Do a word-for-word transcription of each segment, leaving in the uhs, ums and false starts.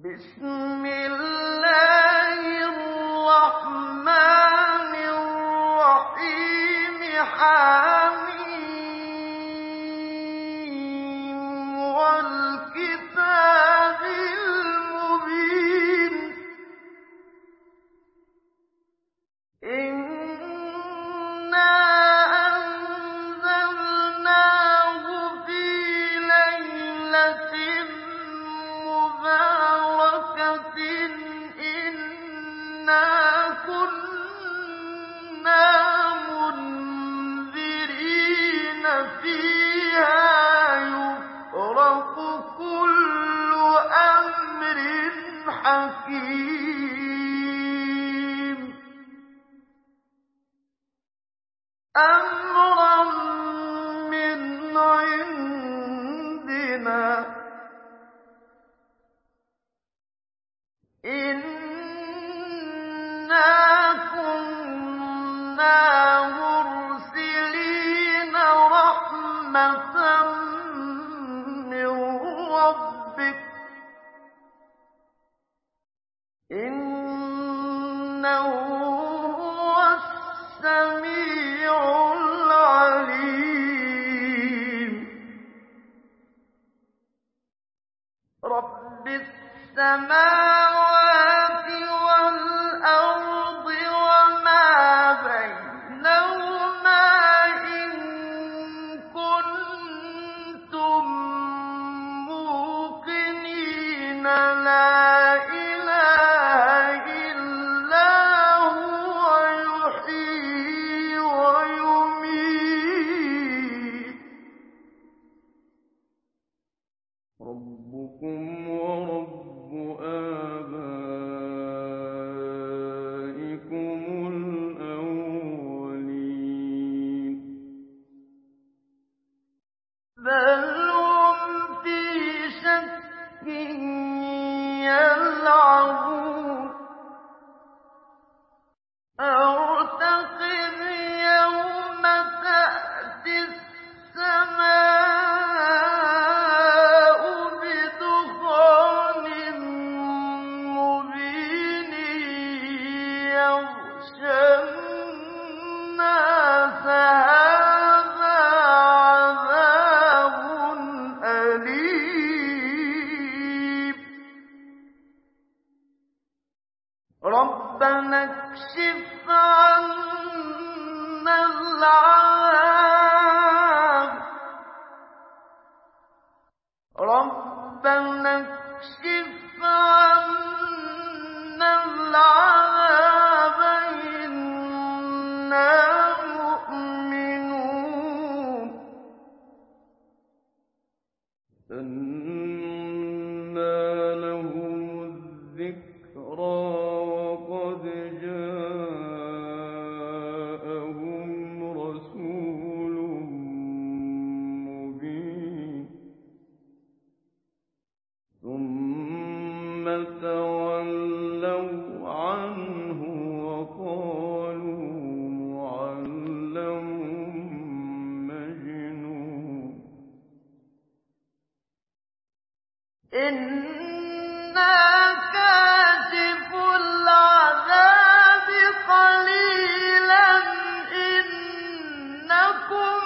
بسم الله الرحمن الرحيم حميم والكتاب المبين إنا أنزلناه في ليلة مباركة إنا كنا منذرين فيها يفرق كل أمر حكيم أمرا من عندنا إنا كنا مرسلين رحمة من ربك إنه هو السميع العليم رب السماوات والأرض وما بينهما إن كنتم موقنين لا إله إلا هو يحيي ويميت ربكم ورب آبائكم الأولين بل هم في شك يلعبون ارتقب يوم تأتي السماء بدخان مبين يغشى الناس هذا عذاب أليم ربنا اكشف عنا العذاب ربنا اكشف عنا العذاب إنا مؤمنون أنى لهم الذكرى وقد جاءهم رسول مبين ثم تولوا عنه وقالوا معلم مجنون إنا كاشف العذاب قليلا إنكم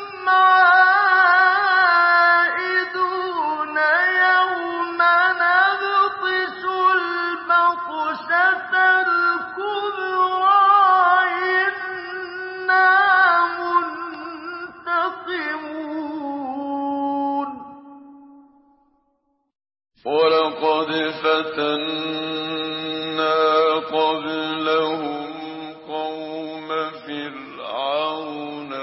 عائدون يوم نبطش البطشة الكبرى إنا منتقمون ولقد فتنا قبلهم قوم فرعون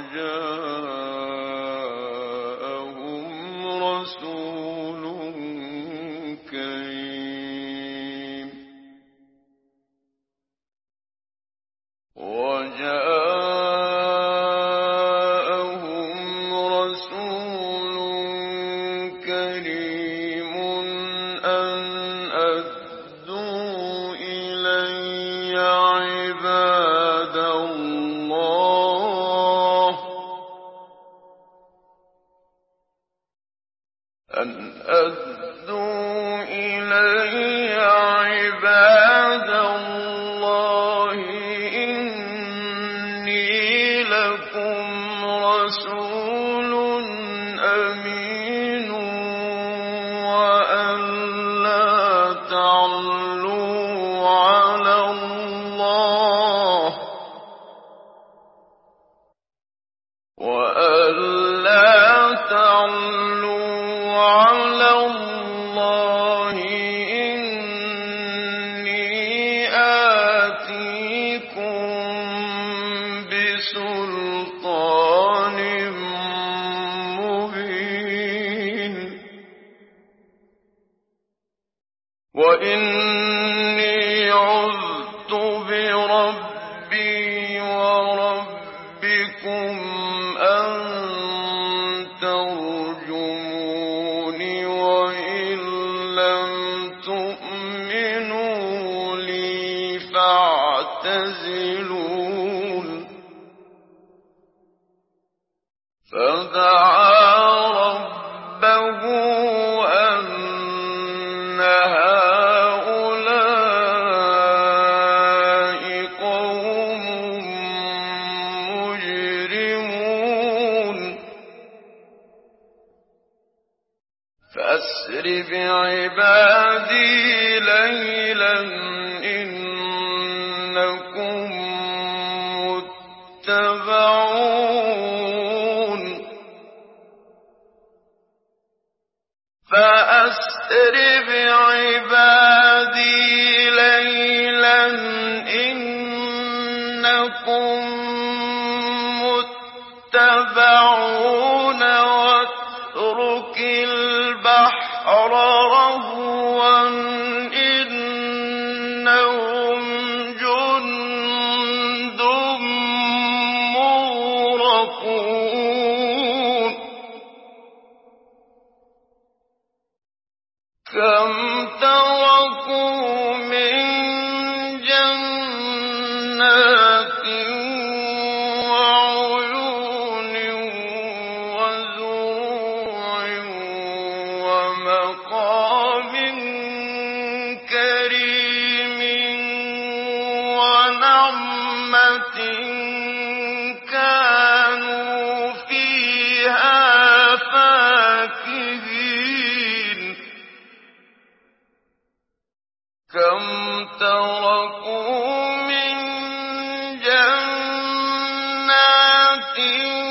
وجاءهم رسول كريم وجاءهم رسول كريم أن أدوا إلي عباد الله أن أدوا إلي وإني عذت بربي وربكم أن ترجموني وإن لم تؤمنوا لي فاعتزلون فدعا ربه أن هؤلاء قوم مجرمون فأسر بعبادي ليلا إنكم متبعون فأسر بعبادي ليلا إنكم متبعون واترك البحر رهوا إنهم جند مغرقون كم تركوا من جنات وعيون وزروع ومقام كريم ونعمة كانوا فيها فاكهين كم تركوا من جنات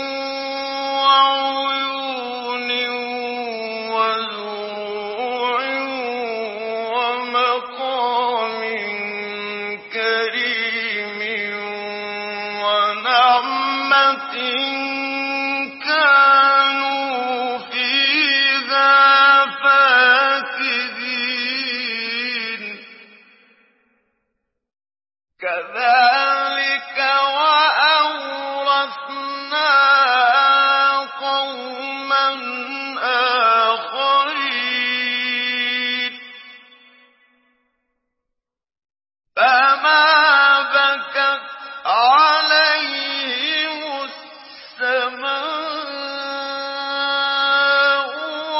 وعيون وزروع ومقام كريم ونعمة كانوا فيها فاكهين كذلك وأورثناها قوما آخرين فما بكت عليهم السماء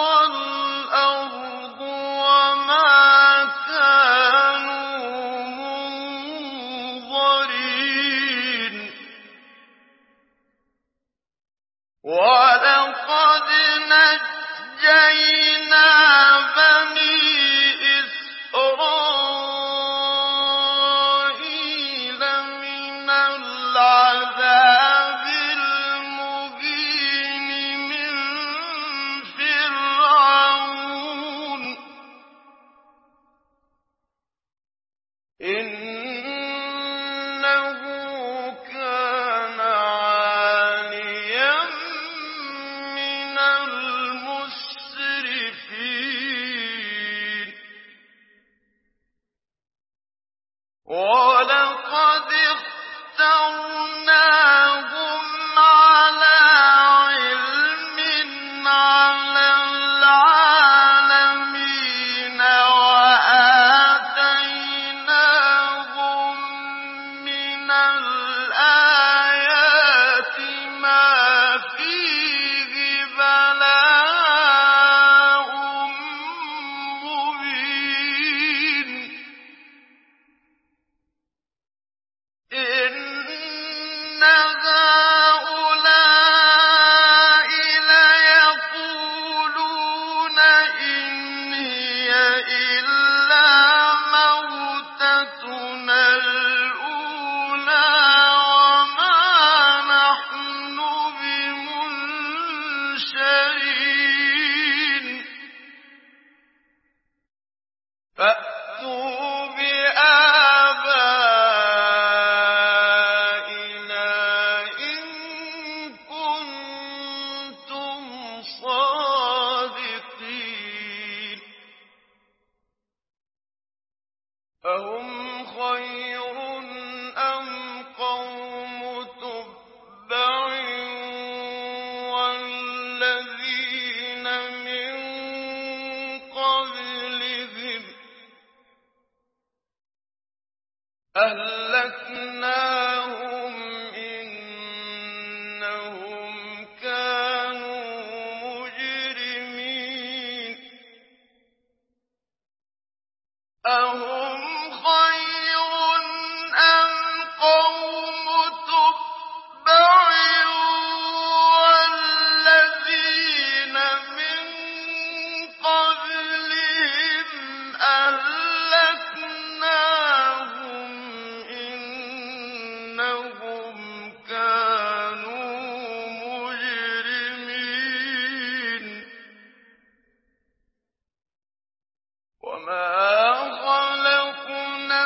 والأرض وما كانوا منظرين ولقد نجينا بني إسرائيل من العذاب المهين من فرعون إنه كان عاليا من المسرفين ولقد اخترناهم على علم على العالمين وآتيناهم من الآيات ما فيه بلاء مبين إن هؤلاء ليقولون إن هي إلا موتتنا الأولى وما نحن بمنشرين فأتوا بآبائنا إن كنتم صادقين أهم خير أم قوم تبع والذين من قبلهم أهلكناهم إنهم كانوا مجرمين أهم خير أم قوم تبع والذين من قبلهم أهلكناهم إنهم كانوا مجرمين وما خلقنا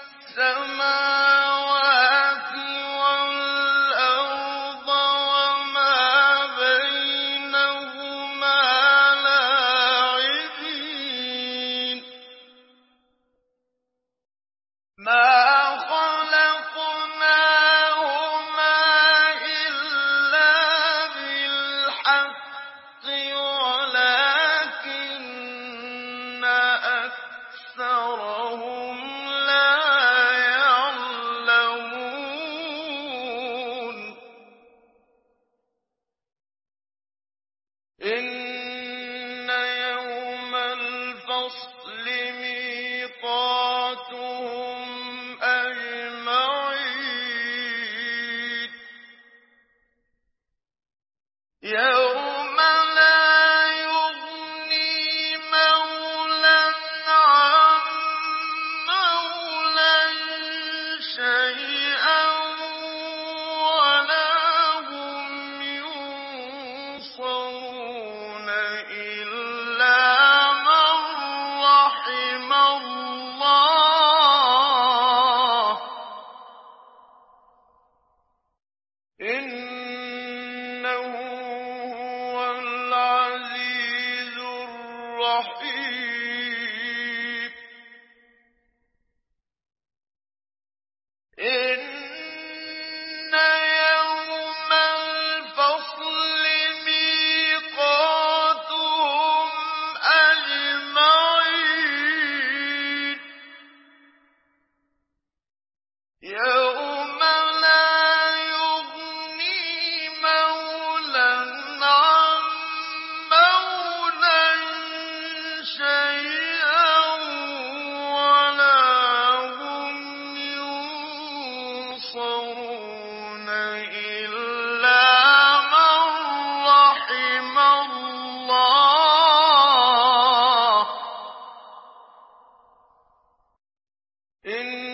السماوات والأرض وما بينهما لاعبين ما خلقناهما إلا بالحق ولكن أكثرهم لا يعلمون إن يوم الفصل ميقاتهم أجمعين يوم لا يغني مولى عن مولى شيئا ولا هم ينصرون إلا من رحم الله إنه هو العزيز الرحيم إن يوم الفصل ميقاتهم أجمعين يوم لا يغني مولى عن مولى شيئا ولا هم ينصرون إلا من رحم الله إن